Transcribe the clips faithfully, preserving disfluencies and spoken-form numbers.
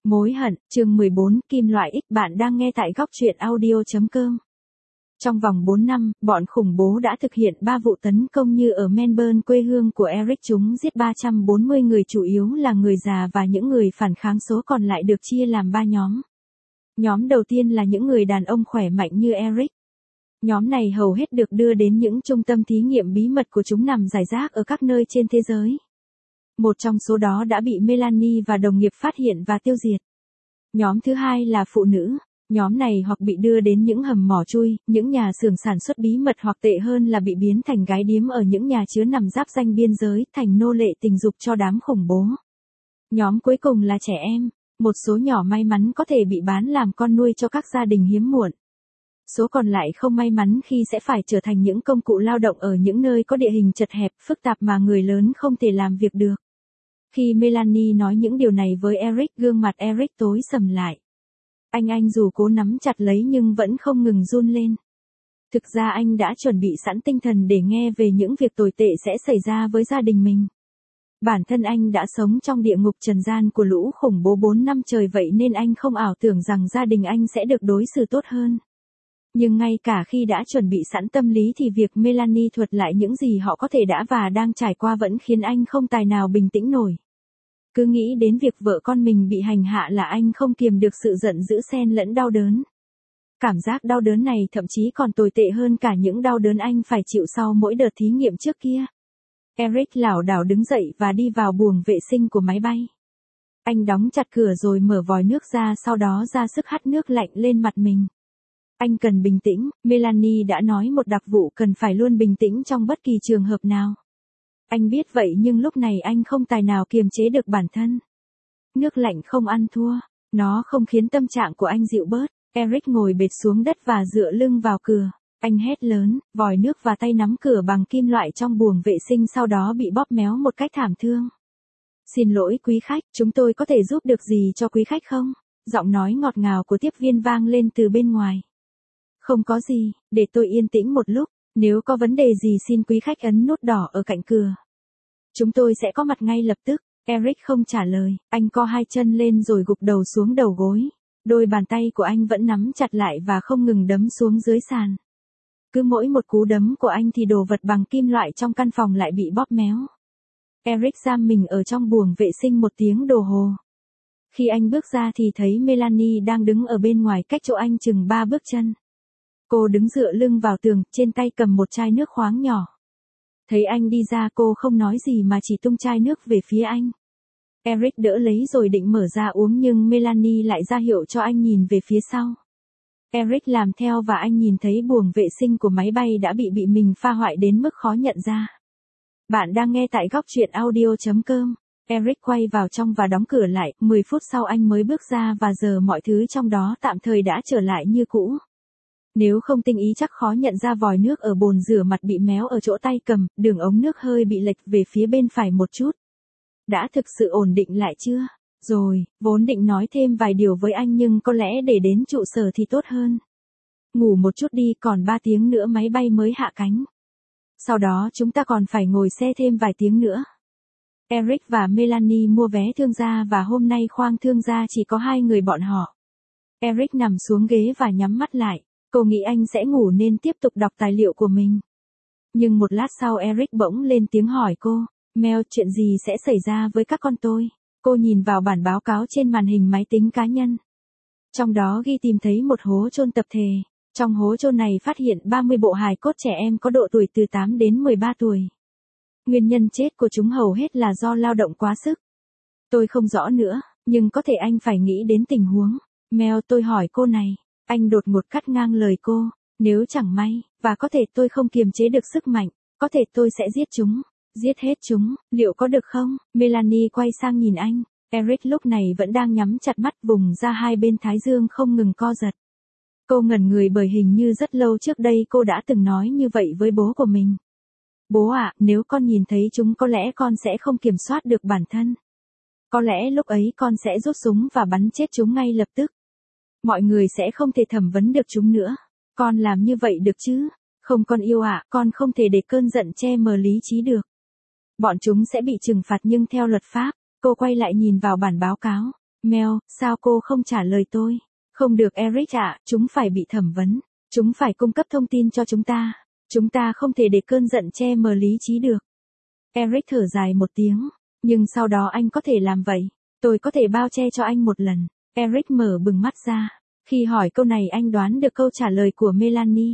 Mối hận, chương mười bốn, kim loại X. Bạn đang nghe tại góc truyện audio chấm com. Trong vòng bốn năm, bọn khủng bố đã thực hiện ba vụ tấn công như ở Melbourne, quê hương của Eric. Chúng giết ba trăm bốn mươi người, chủ yếu là người già và những người phản kháng, số còn lại được chia làm ba nhóm. Nhóm đầu tiên là những người đàn ông khỏe mạnh như Eric. Nhóm này hầu hết được đưa đến những trung tâm thí nghiệm bí mật của chúng nằm rải rác ở các nơi trên thế giới. Một trong số đó đã bị Melanie và đồng nghiệp phát hiện và tiêu diệt. Nhóm thứ hai là phụ nữ. Nhóm này hoặc bị đưa đến những hầm mỏ chui, những nhà xưởng sản xuất bí mật, hoặc tệ hơn là bị biến thành gái điếm ở những nhà chứa nằm giáp ranh biên giới, thành nô lệ tình dục cho đám khủng bố. Nhóm cuối cùng là trẻ em. Một số nhỏ may mắn có thể bị bán làm con nuôi cho các gia đình hiếm muộn. Số còn lại không may mắn khi sẽ phải trở thành những công cụ lao động ở những nơi có địa hình chật hẹp, phức tạp mà người lớn không thể làm việc được. Khi Melanie nói những điều này với Eric, gương mặt Eric tối sầm lại. Anh anh dù cố nắm chặt lấy nhưng vẫn không ngừng run lên. Thực ra anh đã chuẩn bị sẵn tinh thần để nghe về những việc tồi tệ sẽ xảy ra với gia đình mình. Bản thân anh đã sống trong địa ngục trần gian của lũ khủng bố bốn năm trời, vậy nên anh không ảo tưởng rằng gia đình anh sẽ được đối xử tốt hơn. Nhưng ngay cả khi đã chuẩn bị sẵn tâm lý thì việc Melanie thuật lại những gì họ có thể đã và đang trải qua vẫn khiến anh không tài nào bình tĩnh nổi. Cứ nghĩ đến việc vợ con mình bị hành hạ là anh không kiềm được sự giận dữ xen lẫn đau đớn. Cảm giác đau đớn này thậm chí còn tồi tệ hơn cả những đau đớn anh phải chịu sau mỗi đợt thí nghiệm trước kia. Eric lảo đảo đứng dậy và đi vào buồng vệ sinh của máy bay. Anh đóng chặt cửa rồi mở vòi nước ra, sau đó ra sức hắt nước lạnh lên mặt mình. Anh cần bình tĩnh, Melanie đã nói một đặc vụ cần phải luôn bình tĩnh trong bất kỳ trường hợp nào. Anh biết vậy nhưng lúc này anh không tài nào kiềm chế được bản thân. Nước lạnh không ăn thua, nó không khiến tâm trạng của anh dịu bớt. Eric ngồi bệt xuống đất và dựa lưng vào cửa. Anh hét lớn, vòi nước và tay nắm cửa bằng kim loại trong buồng vệ sinh sau đó bị bóp méo một cách thảm thương. Xin lỗi quý khách, chúng tôi có thể giúp được gì cho quý khách không? Giọng nói ngọt ngào của tiếp viên vang lên từ bên ngoài. Không có gì, để tôi yên tĩnh một lúc. Nếu có vấn đề gì xin quý khách ấn nút đỏ ở cạnh cửa. Chúng tôi sẽ có mặt ngay lập tức. Eric không trả lời, anh co hai chân lên rồi gục đầu xuống đầu gối. Đôi bàn tay của anh vẫn nắm chặt lại và không ngừng đấm xuống dưới sàn. Cứ mỗi một cú đấm của anh thì đồ vật bằng kim loại trong căn phòng lại bị bóp méo. Eric giam mình ở trong buồng vệ sinh một tiếng đồng hồ. Khi anh bước ra thì thấy Melanie đang đứng ở bên ngoài cách chỗ anh chừng ba bước chân. Cô đứng dựa lưng vào tường, trên tay cầm một chai nước khoáng nhỏ. Thấy anh đi ra, cô không nói gì mà chỉ tung chai nước về phía anh. Eric đỡ lấy rồi định mở ra uống nhưng Melanie lại ra hiệu cho anh nhìn về phía sau. Eric làm theo và anh nhìn thấy buồng vệ sinh của máy bay đã bị bị mình phá hoại đến mức khó nhận ra. Bạn đang nghe tại góc truyện audio chấm com. Eric quay vào trong và đóng cửa lại, mười phút sau anh mới bước ra và giờ mọi thứ trong đó tạm thời đã trở lại như cũ. Nếu không tinh ý chắc khó nhận ra vòi nước ở bồn rửa mặt bị méo ở chỗ tay cầm, đường ống nước hơi bị lệch về phía bên phải một chút. Đã thực sự ổn định lại chưa? Rồi, vốn định nói thêm vài điều với anh nhưng có lẽ để đến trụ sở thì tốt hơn. Ngủ một chút đi, còn ba tiếng nữa máy bay mới hạ cánh. Sau đó chúng ta còn phải ngồi xe thêm vài tiếng nữa. Eric và Melanie mua vé thương gia và hôm nay khoang thương gia chỉ có hai người bọn họ. Eric nằm xuống ghế và nhắm mắt lại. Cô nghĩ anh sẽ ngủ nên tiếp tục đọc tài liệu của mình. Nhưng một lát sau Eric bỗng lên tiếng hỏi cô, Mel, chuyện gì sẽ xảy ra với các con tôi? Cô nhìn vào bản báo cáo trên màn hình máy tính cá nhân. Trong đó ghi tìm thấy một hố chôn tập thể. Trong hố chôn này phát hiện ba mươi bộ hài cốt trẻ em có độ tuổi từ tám đến mười ba tuổi. Nguyên nhân chết của chúng hầu hết là do lao động quá sức. Tôi không rõ nữa, nhưng có thể anh phải nghĩ đến tình huống. Mel, tôi hỏi cô này. Anh đột ngột cắt ngang lời cô, nếu chẳng may, và có thể tôi không kiềm chế được sức mạnh, có thể tôi sẽ giết chúng, giết hết chúng, liệu có được không? Melanie quay sang nhìn anh, Eric lúc này vẫn đang nhắm chặt mắt, vùng ra hai bên thái dương không ngừng co giật. Cô ngẩn người bởi hình như rất lâu trước đây cô đã từng nói như vậy với bố của mình. Bố ạ, nếu con nhìn thấy chúng có lẽ con sẽ không kiểm soát được bản thân. Có lẽ lúc ấy con sẽ rút súng và bắn chết chúng ngay lập tức. Mọi người sẽ không thể thẩm vấn được chúng nữa. Con làm như vậy được chứ? Không con yêu ạ, con không thể để cơn giận che mờ lý trí được. Bọn chúng sẽ bị trừng phạt nhưng theo luật pháp. Cô quay lại nhìn vào bản báo cáo. Mel, sao cô không trả lời tôi? Không được Eric ạ, chúng phải bị thẩm vấn. Chúng phải cung cấp thông tin cho chúng ta. Chúng ta không thể để cơn giận che mờ lý trí được. Eric thở dài một tiếng. Nhưng sau đó anh có thể làm vậy. Tôi có thể bao che cho anh một lần. Eric mở bừng mắt ra. Khi hỏi câu này anh đoán được câu trả lời của Melanie.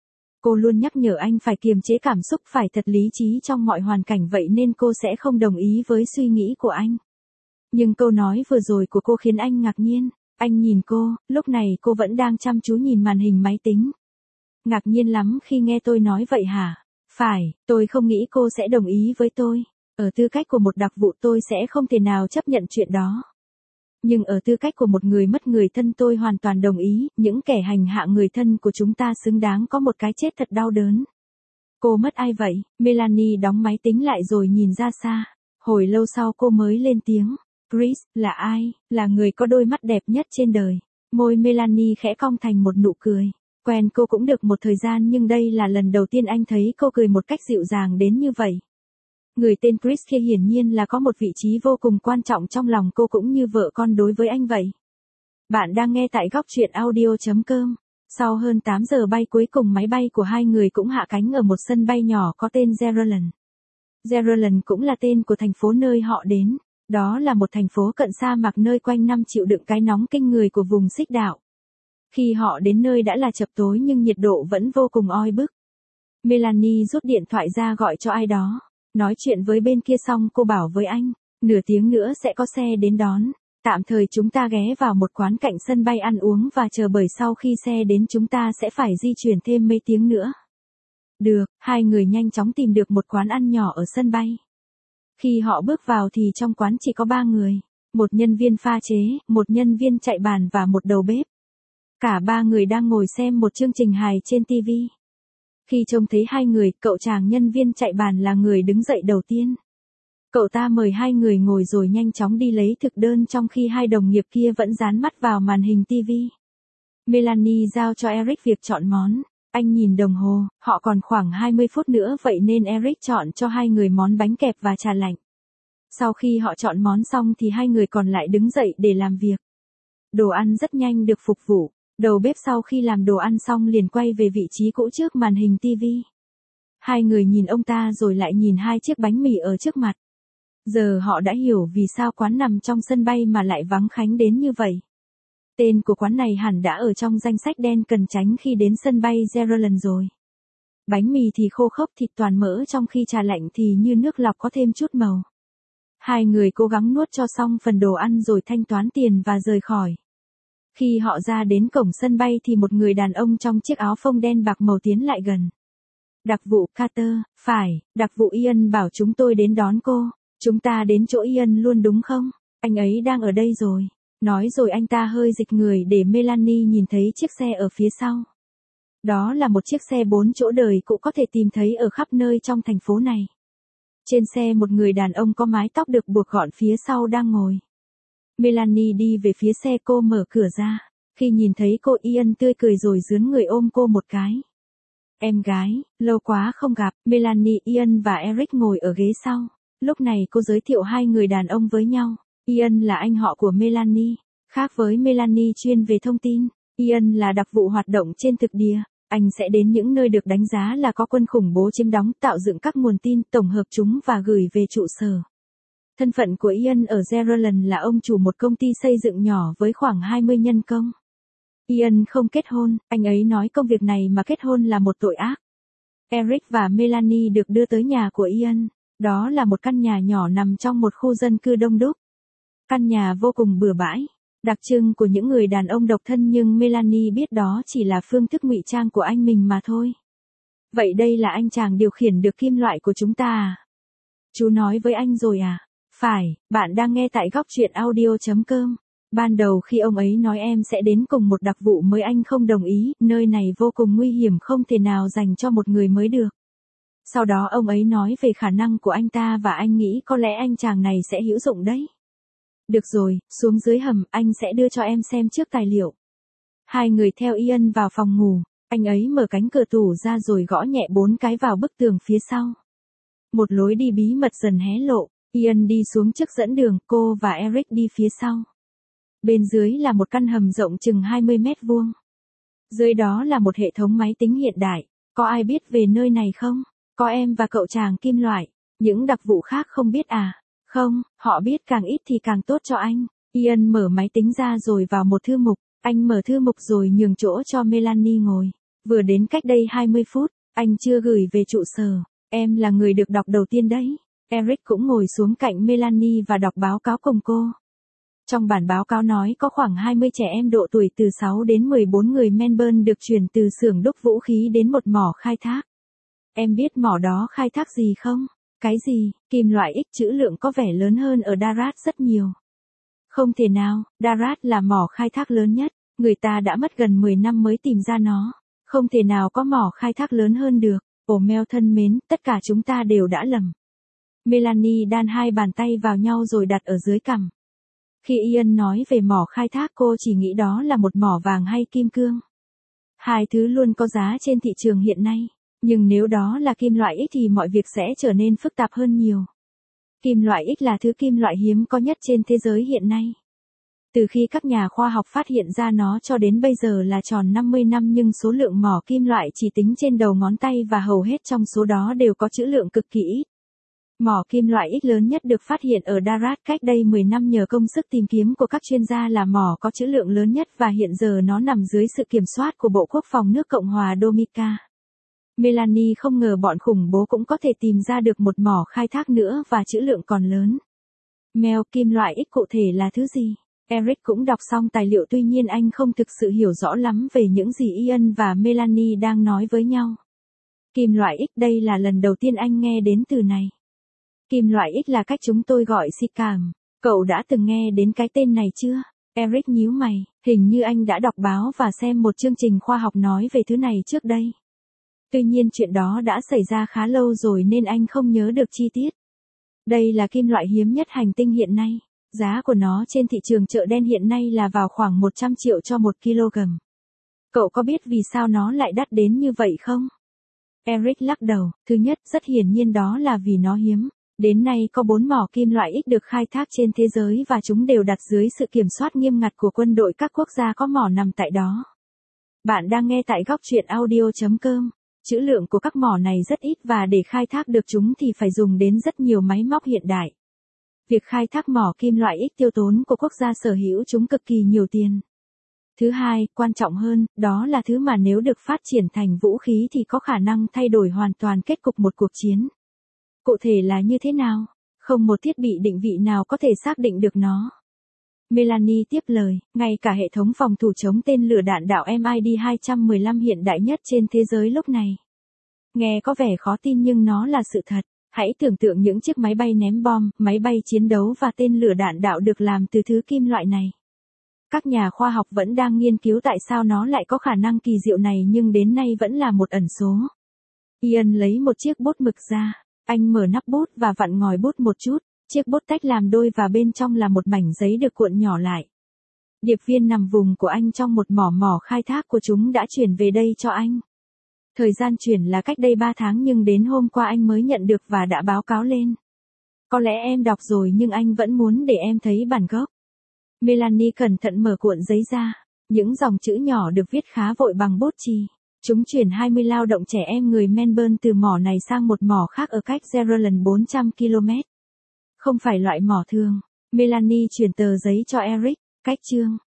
Cô luôn nhắc nhở anh phải kiềm chế cảm xúc, phải thật lý trí trong mọi hoàn cảnh, vậy nên cô sẽ không đồng ý với suy nghĩ của anh. Nhưng câu nói vừa rồi của cô khiến anh ngạc nhiên. Anh nhìn cô, lúc này cô vẫn đang chăm chú nhìn màn hình máy tính. Ngạc nhiên lắm khi nghe tôi nói vậy hả? Phải, tôi không nghĩ cô sẽ đồng ý với tôi. Ở tư cách của một đặc vụ tôi sẽ không thể nào chấp nhận chuyện đó. Nhưng ở tư cách của một người mất người thân tôi hoàn toàn đồng ý, những kẻ hành hạ người thân của chúng ta xứng đáng có một cái chết thật đau đớn. Cô mất ai vậy? Melanie đóng máy tính lại rồi nhìn ra xa. Hồi lâu sau cô mới lên tiếng. Chris, là ai? Là người có đôi mắt đẹp nhất trên đời. Môi Melanie khẽ cong thành một nụ cười. Quen cô cũng được một thời gian nhưng đây là lần đầu tiên anh thấy cô cười một cách dịu dàng đến như vậy. Người tên Chris kia hiển nhiên là có một vị trí vô cùng quan trọng trong lòng cô cũng như vợ con đối với anh vậy. Bạn đang nghe tại góc truyện audio chấm com. Sau hơn tám giờ bay cuối cùng máy bay của hai người cũng hạ cánh ở một sân bay nhỏ có tên Jerusalem. Jerusalem cũng là tên của thành phố nơi họ đến. Đó là một thành phố cận sa mạc nơi quanh năm chịu đựng cái nóng kinh người của vùng xích đạo. Khi họ đến nơi đã là chập tối nhưng nhiệt độ vẫn vô cùng oi bức. Melanie rút điện thoại ra gọi cho ai đó. Nói chuyện với bên kia xong cô bảo với anh, nửa tiếng nữa sẽ có xe đến đón. Tạm thời chúng ta ghé vào một quán cạnh sân bay ăn uống và chờ bởi sau khi xe đến chúng ta sẽ phải di chuyển thêm mấy tiếng nữa. Được, hai người nhanh chóng tìm được một quán ăn nhỏ ở sân bay. Khi họ bước vào thì trong quán chỉ có ba người. Một nhân viên pha chế, một nhân viên chạy bàn và một đầu bếp. Cả ba người đang ngồi xem một chương trình hài trên ti vi. Khi trông thấy hai người, cậu chàng nhân viên chạy bàn là người đứng dậy đầu tiên. Cậu ta mời hai người ngồi rồi nhanh chóng đi lấy thực đơn trong khi hai đồng nghiệp kia vẫn dán mắt vào màn hình ti vi. Melanie giao cho Eric việc chọn món. Anh nhìn đồng hồ, họ còn khoảng hai mươi phút nữa vậy nên Eric chọn cho hai người món bánh kẹp và trà lạnh. Sau khi họ chọn món xong thì hai người còn lại đứng dậy để làm việc. Đồ ăn rất nhanh được phục vụ. Đầu bếp sau khi làm đồ ăn xong liền quay về vị trí cũ trước màn hình ti vi. Hai người nhìn ông ta rồi lại nhìn hai chiếc bánh mì ở trước mặt. Giờ họ đã hiểu vì sao quán nằm trong sân bay mà lại vắng khách đến như vậy. Tên của quán này hẳn đã ở trong danh sách đen cần tránh khi đến sân bay Jerusalem rồi. Bánh mì thì khô khốc thịt toàn mỡ trong khi trà lạnh thì như nước lọc có thêm chút màu. Hai người cố gắng nuốt cho xong phần đồ ăn rồi thanh toán tiền và rời khỏi. Khi họ ra đến cổng sân bay thì một người đàn ông trong chiếc áo phông đen bạc màu tiến lại gần. Đặc vụ Carter, phải, đặc vụ Ian bảo chúng tôi đến đón cô. Chúng ta đến chỗ Ian luôn đúng không? Anh ấy đang ở đây rồi. Nói rồi anh ta hơi dịch người để Melanie nhìn thấy chiếc xe ở phía sau. Đó là một chiếc xe bốn chỗ đời cũng có thể tìm thấy ở khắp nơi trong thành phố này. Trên xe một người đàn ông có mái tóc được buộc gọn phía sau đang ngồi. Melanie đi về phía xe, cô mở cửa ra. Khi nhìn thấy cô, Ian tươi cười rồi dướn người ôm cô một cái. Em gái, lâu quá không gặp. Melanie, Ian và Eric ngồi ở ghế sau. Lúc này cô giới thiệu hai người đàn ông với nhau. Ian là anh họ của Melanie. Khác với Melanie chuyên về thông tin, Ian là đặc vụ hoạt động trên thực địa. Anh sẽ đến những nơi được đánh giá là có quân khủng bố chiếm đóng, tạo dựng các nguồn tin, tổng hợp chúng và gửi về trụ sở. Thân phận của Ian ở Jerusalem là ông chủ một công ty xây dựng nhỏ với khoảng hai mươi nhân công. Ian không kết hôn, anh ấy nói công việc này mà kết hôn là một tội ác. Eric và Melanie được đưa tới nhà của Ian. Đó là một căn nhà nhỏ nằm trong một khu dân cư đông đúc. Căn nhà vô cùng bừa bãi, đặc trưng của những người đàn ông độc thân, nhưng Melanie biết đó chỉ là phương thức ngụy trang của anh mình mà thôi. Vậy đây là anh chàng điều khiển được kim loại của chúng ta à? Chú nói với anh rồi à? Phải, bạn đang nghe tại góc truyện audio chấm com. Ban đầu khi ông ấy nói em sẽ đến cùng một đặc vụ mới anh không đồng ý, nơi này vô cùng nguy hiểm không thể nào dành cho một người mới được. Sau đó ông ấy nói về khả năng của anh ta và anh nghĩ có lẽ anh chàng này sẽ hữu dụng đấy. Được rồi, xuống dưới hầm, anh sẽ đưa cho em xem trước tài liệu. Hai người theo Ian vào phòng ngủ, anh ấy mở cánh cửa tủ ra rồi gõ nhẹ bốn cái vào bức tường phía sau. Một lối đi bí mật dần hé lộ, Ian đi xuống trước dẫn đường, cô và Eric đi phía sau. Bên dưới là một căn hầm rộng chừng hai mươi mét vuông. Dưới đó là một hệ thống máy tính hiện đại. Có ai biết về nơi này không? Có em và cậu chàng kim loại. Những đặc vụ khác không biết à? Không, họ biết càng ít thì càng tốt cho anh. Ian mở máy tính ra rồi vào một thư mục. Anh mở thư mục rồi nhường chỗ cho Melanie ngồi. Vừa đến cách đây hai mươi phút, anh chưa gửi về trụ sở. Em là người được đọc đầu tiên đấy. Eric cũng ngồi xuống cạnh Melanie và đọc báo cáo cùng cô. Trong bản báo cáo nói có khoảng hai mươi trẻ em độ tuổi từ sáu đến mười bốn người Melbourne được chuyển từ xưởng đúc vũ khí đến một mỏ khai thác. Em biết mỏ đó khai thác gì không? Cái gì? Kim loại X trữ lượng có vẻ lớn hơn ở Darat rất nhiều. Không thể nào, Darat là mỏ khai thác lớn nhất. Người ta đã mất gần mười năm mới tìm ra nó. Không thể nào có mỏ khai thác lớn hơn được. Ồ Mel thân mến, tất cả chúng ta đều đã lầm. Melanie đan hai bàn tay vào nhau rồi đặt ở dưới cằm. Khi Ian nói về mỏ khai thác cô chỉ nghĩ đó là một mỏ vàng hay kim cương. Hai thứ luôn có giá trên thị trường hiện nay. Nhưng nếu đó là kim loại X thì mọi việc sẽ trở nên phức tạp hơn nhiều. Kim loại X là thứ kim loại hiếm có nhất trên thế giới hiện nay. Từ khi các nhà khoa học phát hiện ra nó cho đến bây giờ là tròn năm mươi năm nhưng số lượng mỏ kim loại chỉ tính trên đầu ngón tay và hầu hết trong số đó đều có trữ lượng cực kỳ ít. Mỏ kim loại X lớn nhất được phát hiện ở Darat cách đây mười năm nhờ công sức tìm kiếm của các chuyên gia là mỏ có trữ lượng lớn nhất và hiện giờ nó nằm dưới sự kiểm soát của Bộ Quốc phòng nước Cộng hòa Dominica. Melanie không ngờ bọn khủng bố cũng có thể tìm ra được một mỏ khai thác nữa và trữ lượng còn lớn. Mel, kim loại X cụ thể là thứ gì? Eric cũng đọc xong tài liệu tuy nhiên anh không thực sự hiểu rõ lắm về những gì Ian và Melanie đang nói với nhau. Kim loại X đây là lần đầu tiên anh nghe đến từ này. Kim loại X là cách chúng tôi gọi silicon. Cậu đã từng nghe đến cái tên này chưa? Eric nhíu mày, hình như anh đã đọc báo và xem một chương trình khoa học nói về thứ này trước đây. Tuy nhiên chuyện đó đã xảy ra khá lâu rồi nên anh không nhớ được chi tiết. Đây là kim loại hiếm nhất hành tinh hiện nay. Giá của nó trên thị trường chợ đen hiện nay là vào khoảng một trăm triệu cho một kg. Cậu có biết vì sao nó lại đắt đến như vậy không? Eric lắc đầu, thứ nhất rất hiển nhiên đó là vì nó hiếm. Đến nay có bốn mỏ kim loại X được khai thác trên thế giới và chúng đều đặt dưới sự kiểm soát nghiêm ngặt của quân đội các quốc gia có mỏ nằm tại đó. Bạn đang nghe tại góc truyện audio chấm com. Trữ lượng của các mỏ này rất ít và để khai thác được chúng thì phải dùng đến rất nhiều máy móc hiện đại. Việc khai thác mỏ kim loại X tiêu tốn của quốc gia sở hữu chúng cực kỳ nhiều tiền. Thứ hai, quan trọng hơn, đó là thứ mà nếu được phát triển thành vũ khí thì có khả năng thay đổi hoàn toàn kết cục một cuộc chiến. Cụ thể là như thế nào? Không một thiết bị định vị nào có thể xác định được nó. Melanie tiếp lời, ngay cả hệ thống phòng thủ chống tên lửa đạn đạo M I D hai một lăm hiện đại nhất trên thế giới lúc này. Nghe có vẻ khó tin nhưng nó là sự thật. Hãy tưởng tượng những chiếc máy bay ném bom, máy bay chiến đấu và tên lửa đạn đạo được làm từ thứ kim loại này. Các nhà khoa học vẫn đang nghiên cứu tại sao nó lại có khả năng kỳ diệu này nhưng đến nay vẫn là một ẩn số. Ian lấy một chiếc bút mực ra. Anh mở nắp bút và vặn ngòi bút một chút. Chiếc bút tách làm đôi và bên trong là một mảnh giấy được cuộn nhỏ lại. Điệp viên nằm vùng của anh trong một mỏ mỏ khai thác của chúng đã chuyển về đây cho anh. Thời gian chuyển là cách đây ba tháng nhưng đến hôm qua anh mới nhận được và đã báo cáo lên. Có lẽ em đọc rồi nhưng anh vẫn muốn để em thấy bản gốc. Melanie cẩn thận mở cuộn giấy ra. Những dòng chữ nhỏ được viết khá vội bằng bút chì. Chúng chuyển hai mươi lao động trẻ em người Melbourne từ mỏ này sang một mỏ khác ở cách Zeroland bốn trăm ki lô mét. Không phải loại mỏ thường. Melanie chuyển tờ giấy cho Eric. Cách chương.